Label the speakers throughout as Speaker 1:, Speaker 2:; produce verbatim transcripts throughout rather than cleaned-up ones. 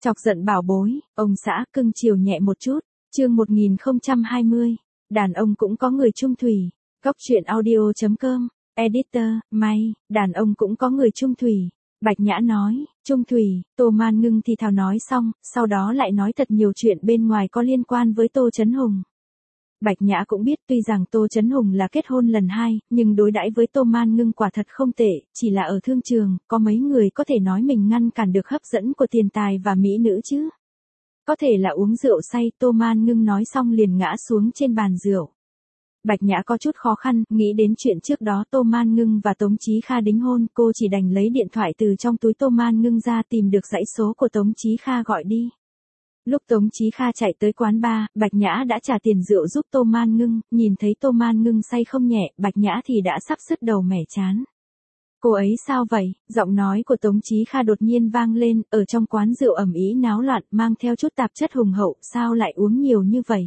Speaker 1: Chọc giận bảo bối, ông xã cưng chiều nhẹ một chút. Chương một nghìn không trăm hai mươi. Đàn ông cũng có người chung thủy. Góc truyện audio chấm com. Editor, may, đàn ông cũng có người chung thủy. Bạch Nhã nói, chung thủy. Tô Man Ngưng thì thào nói xong, sau đó lại nói thật nhiều chuyện bên ngoài có liên quan với Tô Chấn Hùng. Bạch Nhã cũng biết tuy rằng Tô Chấn Hùng là kết hôn lần hai, nhưng đối đãi với Tô Man Ngưng quả thật không tệ, chỉ là ở thương trường, có mấy người có thể nói mình ngăn cản được hấp dẫn của tiền tài và mỹ nữ chứ. Có thể là uống rượu say, Tô Man Ngưng nói xong liền ngã xuống trên bàn rượu. Bạch Nhã có chút khó khăn, nghĩ đến chuyện trước đó Tô Man Ngưng và Tống Chí Kha đính hôn, cô chỉ đành lấy điện thoại từ trong túi Tô Man Ngưng ra tìm được dãy số của Tống Chí Kha gọi đi. Lúc Tống Chí Kha chạy tới quán bar, Bạch Nhã đã trả tiền rượu giúp Tô Man Ngưng, nhìn thấy Tô Man Ngưng say không nhẹ, Bạch Nhã thì đã sắp sứt đầu mẻ chán. Cô ấy sao vậy? Giọng nói của Tống Chí Kha đột nhiên vang lên, ở trong quán rượu ầm ĩ náo loạn, mang theo chút tạp chất hùng hậu, sao lại uống nhiều như vậy?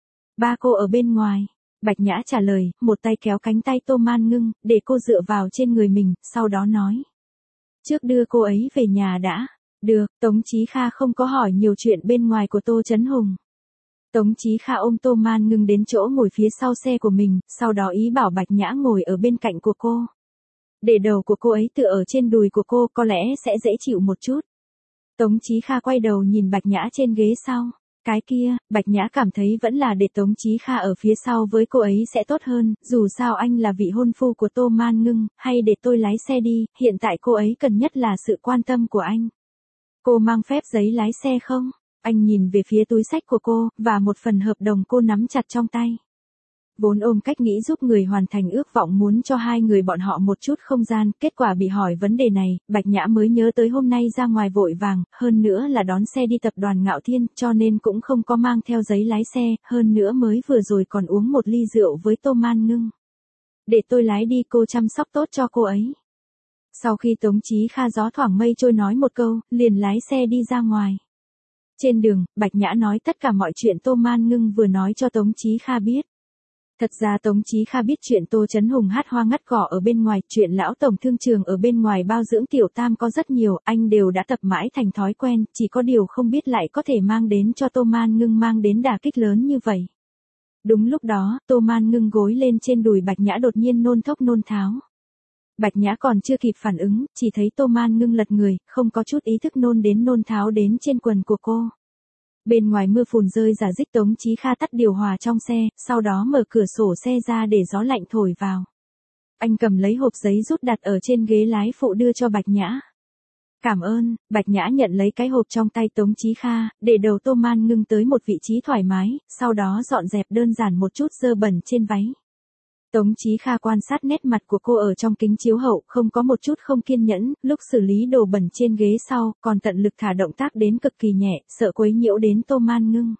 Speaker 1: Ba cô ở bên ngoài. Bạch Nhã trả lời, một tay kéo cánh tay Tô Man Ngưng, để cô dựa vào trên người mình, sau đó nói. Trước đưa cô ấy về nhà đã. Được, Tống Chí Kha không có hỏi nhiều chuyện bên ngoài của Tô Chấn Hùng. Tống Chí Kha ôm Tô Man Ngưng đến chỗ ngồi phía sau xe của mình, sau đó ý bảo Bạch Nhã ngồi ở bên cạnh của cô. Để đầu của cô ấy tựa ở trên đùi của cô có lẽ sẽ dễ chịu một chút. Tống Chí Kha quay đầu nhìn Bạch Nhã trên ghế sau. Cái kia, Bạch Nhã cảm thấy vẫn là để Tống Chí Kha ở phía sau với cô ấy sẽ tốt hơn, dù sao anh là vị hôn phu của Tô Man Ngưng, hay để tôi lái xe đi, hiện tại cô ấy cần nhất là sự quan tâm của anh. Cô mang phép giấy lái xe không? Anh nhìn về phía túi xách của cô, và một phần hợp đồng cô nắm chặt trong tay. Vốn ôm cách nghĩ giúp người hoàn thành ước vọng muốn cho hai người bọn họ một chút không gian, kết quả bị hỏi vấn đề này, Bạch Nhã mới nhớ tới hôm nay ra ngoài vội vàng, hơn nữa là đón xe đi tập đoàn Ngạo Thiên, cho nên cũng không có mang theo giấy lái xe, hơn nữa mới vừa rồi còn uống một ly rượu với Tô Man Ngưng. Để tôi lái đi, cô chăm sóc tốt cho cô ấy. Sau khi Tống Chí Kha gió thoảng mây trôi nói một câu, liền lái xe đi ra ngoài. Trên đường, Bạch Nhã nói tất cả mọi chuyện Tô Man Ngưng vừa nói cho Tống Chí Kha biết. Thật ra Tống Chí Kha biết chuyện Tô Chấn Hùng hát hoa ngắt cỏ ở bên ngoài, chuyện lão tổng thương trường ở bên ngoài bao dưỡng tiểu tam có rất nhiều, anh đều đã tập mãi thành thói quen, chỉ có điều không biết lại có thể mang đến cho Tô Man Ngưng mang đến đả kích lớn như vậy. Đúng lúc đó, Tô Man Ngưng gối lên trên đùi Bạch Nhã đột nhiên nôn thốc nôn tháo. Bạch Nhã còn chưa kịp phản ứng, chỉ thấy Tô Man Ngưng lật người, không có chút ý thức nôn đến nôn tháo đến trên quần của cô. Bên ngoài mưa phùn rơi rả rích, Tống Chí Kha tắt điều hòa trong xe, sau đó mở cửa sổ xe ra để gió lạnh thổi vào. Anh cầm lấy hộp giấy rút đặt ở trên ghế lái phụ đưa cho Bạch Nhã. Cảm ơn. Bạch Nhã nhận lấy cái hộp trong tay Tống Chí Kha, để đầu Tô Man Ngưng tới một vị trí thoải mái, sau đó dọn dẹp đơn giản một chút dơ bẩn trên váy. Tống Chí Kha quan sát nét mặt của cô ở trong kính chiếu hậu, không có một chút không kiên nhẫn, lúc xử lý đồ bẩn trên ghế sau, còn tận lực thả động tác đến cực kỳ nhẹ, sợ quấy nhiễu đến Tô Man Ngưng.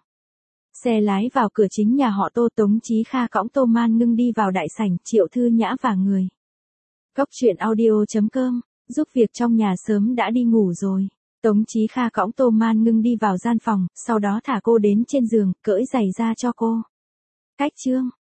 Speaker 1: Xe lái vào cửa chính nhà họ Tô, Tống Chí Kha cõng Tô Man Ngưng đi vào đại sảnh, Triệu Thư Nhã và người. Góc truyện audio chấm com, giúp việc trong nhà sớm đã đi ngủ rồi. Tống Chí Kha cõng Tô Man Ngưng đi vào gian phòng, sau đó thả cô đến trên giường, cởi giày ra cho cô. Cách chương.